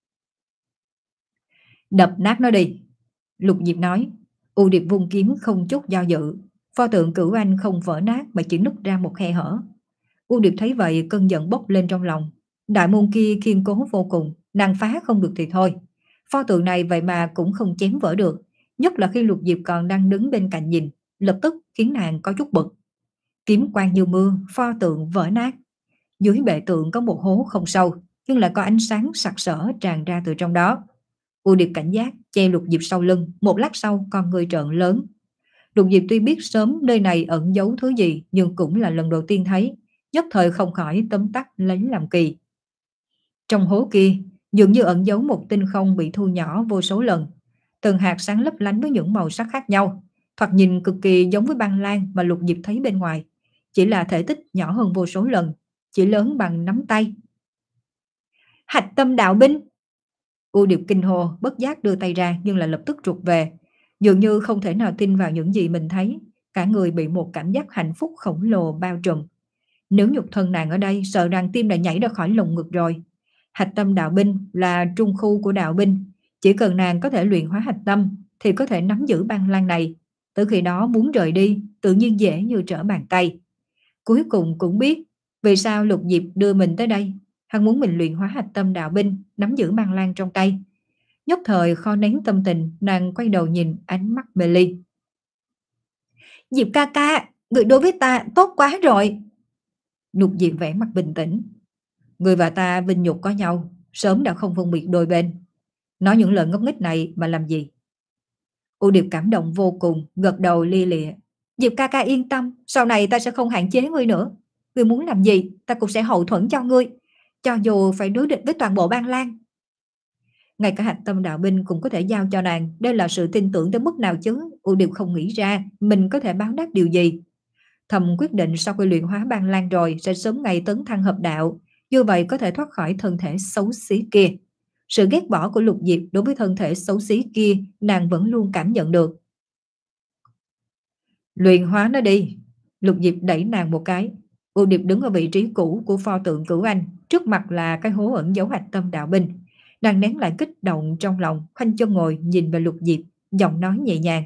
Đập nát nó đi, Lục Diệp nói. U Điệp vung kiếm không chút do dự. Pho tượng Cửu Anh không vỡ nát mà chỉ nứt ra một khe hở. U Điệp thấy vậy cơn giận bốc lên trong lòng. Đại môn kia kiên cố vô cùng, nàng phá không được thì thôi. Pho tượng này vậy mà cũng không chém vỡ được, nhất là khi Lục Diệp còn đang đứng bên cạnh nhìn, lập tức khiến nàng có chút bực. Kiếm quang như mưa, pho tượng vỡ nát. Dưới bệ tượng có một hố không sâu, nhưng lại có ánh sáng sặc sỡ tràn ra từ trong đó. U Điệp cảnh giác che Lục Diệp sau lưng, một lát sau con người trợn lớn. Lục Diệp tuy biết sớm nơi này ẩn giấu thứ gì, nhưng cũng là lần đầu tiên thấy, nhất thời không khỏi tấm tắc lấy làm kỳ. Trong hố kia, dường như ẩn giấu một tinh không bị thu nhỏ vô số lần. Từng hạt sáng lấp lánh với những màu sắc khác nhau, thoạt nhìn cực kỳ giống với băng lan mà Lục Diệp thấy bên ngoài. Chỉ là thể tích nhỏ hơn vô số lần, chỉ lớn bằng nắm tay. Hạch tâm đạo binh! U Điệp kinh hô, bất giác đưa tay ra nhưng lại lập tức rụt về. Dường như không thể nào tin vào những gì mình thấy, cả người bị một cảm giác hạnh phúc khổng lồ bao trùm. Nếu nhục thân nàng ở đây, sợ rằng tim đã nhảy ra khỏi lồng ngực rồi. Hạch tâm đạo binh là trung khu của đạo binh, chỉ cần nàng có thể luyện hóa hạch tâm thì có thể nắm giữ băng lan này. Từ khi đó muốn rời đi tự nhiên dễ như trở bàn tay. Cuối cùng cũng biết vì sao Lục Diệp đưa mình tới đây. Hắn muốn mình luyện hóa hạch tâm đạo binh, nắm giữ băng lan trong tay. Nhất thời kho nén tâm tình, nàng quay đầu nhìn, ánh mắt mê ly. Diệp ca ca, người đối với ta tốt quá rồi. Lục Diệp vẻ mặt bình tĩnh. Người và ta vinh nhục có nhau, sớm đã không phân biệt đôi bên. Nói những lời ngốc nghếch này mà làm gì? U Điệp cảm động vô cùng, gật đầu lia lịa. Diệp ca ca yên tâm, sau này ta sẽ không hạn chế ngươi nữa. Ngươi muốn làm gì, ta cũng sẽ hậu thuẫn cho ngươi, cho dù phải đối địch với toàn bộ băng lan. Ngay cả hạch tâm đạo binh cũng có thể giao cho nàng, đây là sự tin tưởng tới mức nào chứ? U Điệp không nghĩ ra mình có thể báo đáp điều gì. Thầm quyết định sau khi luyện hóa băng lan rồi sẽ sớm ngày tấn thăng hợp đạo, như vậy có thể thoát khỏi thân thể xấu xí kia. Sự ghét bỏ của Lục Diệp đối với thân thể xấu xí kia nàng vẫn luôn cảm nhận được. Luyện hóa nó đi. Lục Diệp đẩy nàng một cái. U Điệp đứng ở vị trí cũ của pho tượng Cửu Anh, trước mặt là cái hố ẩn dấu hạch tâm đạo binh. Nàng nén lại kích động trong lòng, khoanh chân ngồi nhìn về Lục Diệp, giọng nói nhẹ nhàng.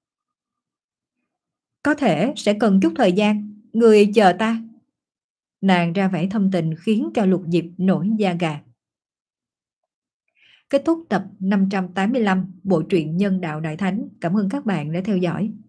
Có thể sẽ cần chút thời gian, người chờ ta. Nàng ra vẻ thâm tình khiến cho Lục Diệp nổi da gà. Kết thúc tập năm trăm tám mươi lăm bộ truyện Nhân đạo Đại Thánh. Cảm ơn các bạn đã theo dõi.